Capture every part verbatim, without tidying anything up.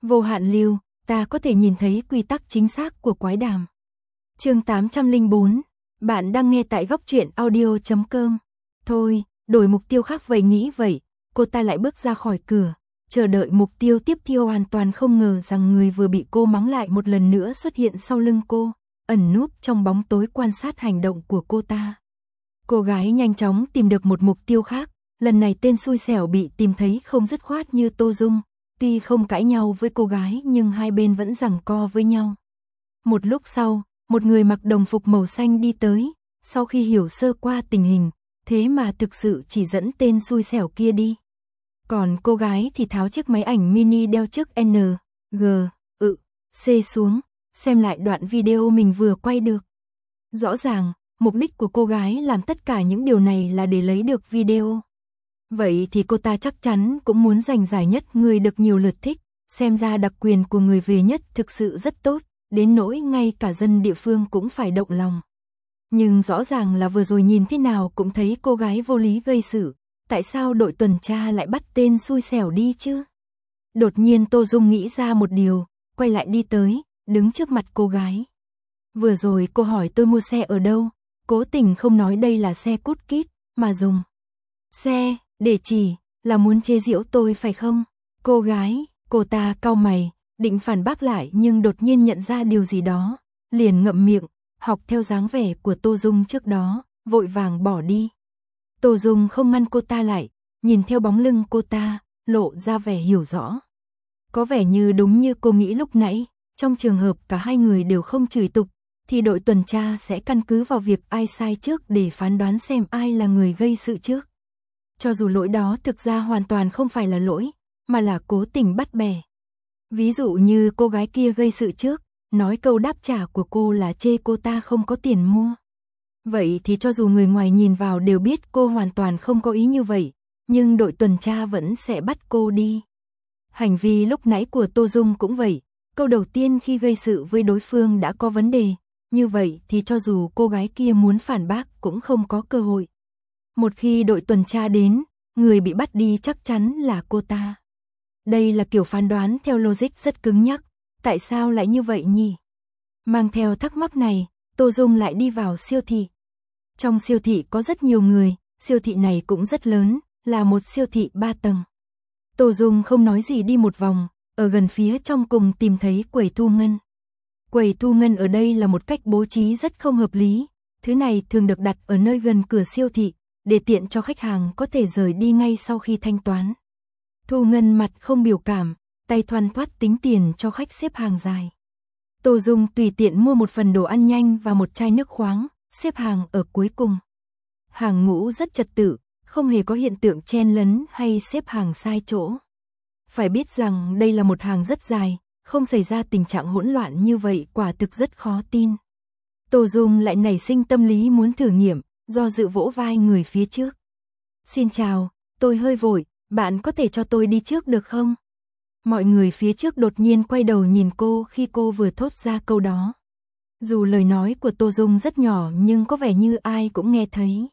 Vô hạn lưu, ta có thể nhìn thấy quy tắc chính xác của quái đàm. Chương tám trăm lẻ bốn, bạn đang nghe tại góc truyện audio chấm com. Thôi, đổi mục tiêu khác vậy nghĩ vậy, cô ta lại bước ra khỏi cửa, chờ đợi mục tiêu tiếp theo hoàn toàn không ngờ rằng người vừa bị cô mắng lại một lần nữa xuất hiện sau lưng cô, ẩn núp trong bóng tối quan sát hành động của cô ta. Cô gái nhanh chóng tìm được một mục tiêu khác, lần này tên xui xẻo bị tìm thấy không dứt khoát như Tô Dung, tuy không cãi nhau với cô gái nhưng hai bên vẫn giằng co với nhau. Một lúc sau, một người mặc đồng phục màu xanh đi tới, sau khi hiểu sơ qua tình hình, thế mà thực sự chỉ dẫn tên xui xẻo kia đi. Còn cô gái thì tháo chiếc máy ảnh mini đeo trước N, G, ự, C xuống, xem lại đoạn video mình vừa quay được. Rõ ràng, mục đích của cô gái làm tất cả những điều này là để lấy được video. Vậy thì cô ta chắc chắn cũng muốn giành giải nhất người được nhiều lượt thích, xem ra đặc quyền của người về nhất thực sự rất tốt, đến nỗi ngay cả dân địa phương cũng phải động lòng. Nhưng rõ ràng là vừa rồi nhìn thế nào cũng thấy cô gái vô lý gây sự, tại sao đội tuần tra lại bắt tên xui xẻo đi chứ? Đột nhiên Tô Dung nghĩ ra một điều, quay lại đi tới, đứng trước mặt cô gái. Vừa rồi cô hỏi tôi mua xe ở đâu, cố tình không nói đây là xe cút kít, mà dùng xe để chỉ, là muốn chế giễu tôi phải không? Cô gái, cô ta cau mày, định phản bác lại nhưng đột nhiên nhận ra điều gì đó, liền ngậm miệng, học theo dáng vẻ của Tô Dung trước đó, vội vàng bỏ đi. Tô Dung không ngăn cô ta lại, nhìn theo bóng lưng cô ta, lộ ra vẻ hiểu rõ. Có vẻ như đúng như cô nghĩ lúc nãy, trong trường hợp cả hai người đều không chửi tục, thì đội tuần tra sẽ căn cứ vào việc ai sai trước để phán đoán xem ai là người gây sự trước. Cho dù lỗi đó thực ra hoàn toàn không phải là lỗi, mà là cố tình bắt bẻ. Ví dụ như cô gái kia gây sự trước, nói câu đáp trả của cô là chê cô ta không có tiền mua. Vậy thì cho dù người ngoài nhìn vào đều biết cô hoàn toàn không có ý như vậy, nhưng đội tuần tra vẫn sẽ bắt cô đi. Hành vi lúc nãy của Tô Dung cũng vậy, câu đầu tiên khi gây sự với đối phương đã có vấn đề, như vậy thì cho dù cô gái kia muốn phản bác cũng không có cơ hội. Một khi đội tuần tra đến, người bị bắt đi chắc chắn là cô ta. Đây là kiểu phán đoán theo logic rất cứng nhắc, tại sao lại như vậy nhỉ? Mang theo thắc mắc này, Tô Dung lại đi vào siêu thị. Trong siêu thị có rất nhiều người, siêu thị này cũng rất lớn, là một siêu thị ba tầng. Tô Dung không nói gì đi một vòng, ở gần phía trong cùng tìm thấy quầy thu ngân. Quầy thu ngân ở đây là một cách bố trí rất không hợp lý, thứ này thường được đặt ở nơi gần cửa siêu thị, để tiện cho khách hàng có thể rời đi ngay sau khi thanh toán. Thu ngân mặt không biểu cảm, tay thoăn thoắt tính tiền cho khách xếp hàng dài. Tô Dung tùy tiện mua một phần đồ ăn nhanh và một chai nước khoáng, xếp hàng ở cuối cùng. Hàng ngũ rất trật tự, không hề có hiện tượng chen lấn hay xếp hàng sai chỗ. Phải biết rằng đây là một hàng rất dài, không xảy ra tình trạng hỗn loạn như vậy quả thực rất khó tin. Tô Dung lại nảy sinh tâm lý muốn thử nghiệm, do dự vỗ vai người phía trước. Xin chào, tôi hơi vội, bạn có thể cho tôi đi trước được không? Mọi người phía trước đột nhiên quay đầu nhìn cô khi cô vừa thốt ra câu đó. Dù lời nói của Tô Dung rất nhỏ nhưng có vẻ như ai cũng nghe thấy.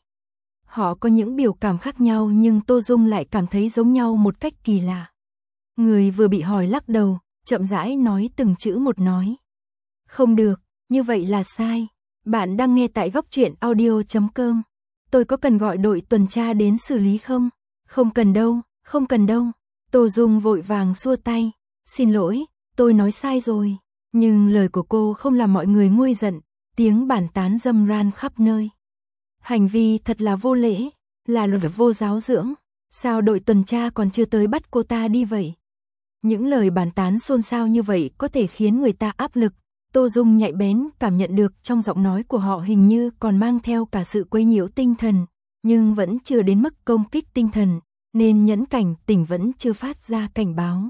Họ có những biểu cảm khác nhau nhưng Tô Dung lại cảm thấy giống nhau một cách kỳ lạ. Người vừa bị hỏi lắc đầu, chậm rãi nói từng chữ một nói. Không được, như vậy là sai. Bạn đang nghe tại góc truyện audio chấm com. Tôi có cần gọi đội tuần tra đến xử lý không? Không cần đâu, không cần đâu. Tô Dung vội vàng xua tay. Xin lỗi, tôi nói sai rồi. Nhưng lời của cô không làm mọi người nguôi giận, tiếng bàn tán râm ran khắp nơi. Hành vi thật là vô lễ, là luật vô giáo dưỡng. Sao đội tuần tra còn chưa tới bắt cô ta đi vậy? Những lời bàn tán xôn xao như vậy có thể khiến người ta áp lực. Tô Dung nhạy bén cảm nhận được trong giọng nói của họ hình như còn mang theo cả sự quấy nhiễu tinh thần, nhưng vẫn chưa đến mức công kích tinh thần, nên nhẫn cảnh tỉnh vẫn chưa phát ra cảnh báo.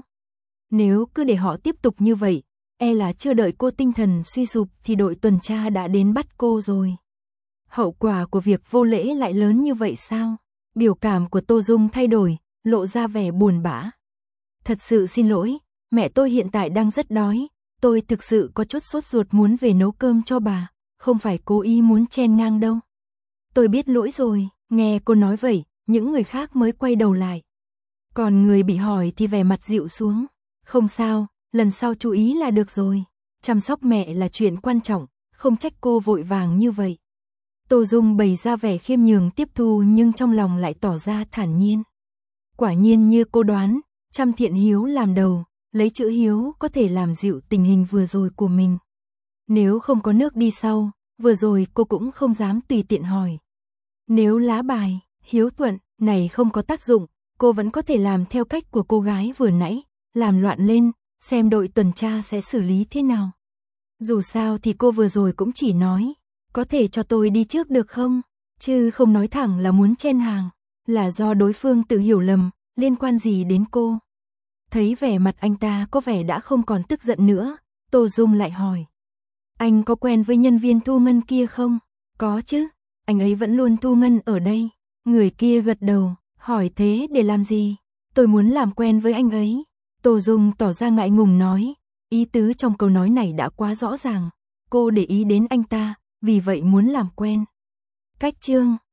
Nếu cứ để họ tiếp tục như vậy, e là chưa đợi cô tinh thần suy sụp thì đội tuần tra đã đến bắt cô rồi. Hậu quả của việc vô lễ lại lớn như vậy sao? Biểu cảm của Tô Dung thay đổi, lộ ra vẻ buồn bã. Thật sự xin lỗi, mẹ tôi hiện tại đang rất đói, tôi thực sự có chút sốt ruột muốn về nấu cơm cho bà, không phải cố ý muốn chen ngang đâu. Tôi biết lỗi rồi, nghe cô nói vậy, những người khác mới quay đầu lại. Còn người bị hỏi thì vẻ mặt dịu xuống. Không sao, lần sau chú ý là được rồi. Chăm sóc mẹ là chuyện quan trọng, không trách cô vội vàng như vậy. Tô Dung bày ra vẻ khiêm nhường tiếp thu nhưng trong lòng lại tỏ ra thản nhiên. Quả nhiên như cô đoán, chăm thiện hiếu làm đầu, lấy chữ hiếu có thể làm dịu tình hình vừa rồi của mình. Nếu không có nước đi sau, vừa rồi cô cũng không dám tùy tiện hỏi. Nếu lá bài, hiếu thuận, này không có tác dụng, cô vẫn có thể làm theo cách của cô gái vừa nãy, làm loạn lên, xem đội tuần tra sẽ xử lý thế nào. Dù sao thì cô vừa rồi cũng chỉ nói, có thể cho tôi đi trước được không, chứ không nói thẳng là muốn chen hàng, là do đối phương tự hiểu lầm, liên quan gì đến cô. Thấy vẻ mặt anh ta có vẻ đã không còn tức giận nữa, Tô Dung lại hỏi. Anh có quen với nhân viên thu ngân kia không? Có chứ, anh ấy vẫn luôn thu ngân ở đây. Người kia gật đầu, hỏi thế để làm gì? Tôi muốn làm quen với anh ấy. Tô Dung tỏ ra ngại ngùng nói, ý tứ trong câu nói này đã quá rõ ràng. Cô để ý đến anh ta, vì vậy muốn làm quen. Cách chương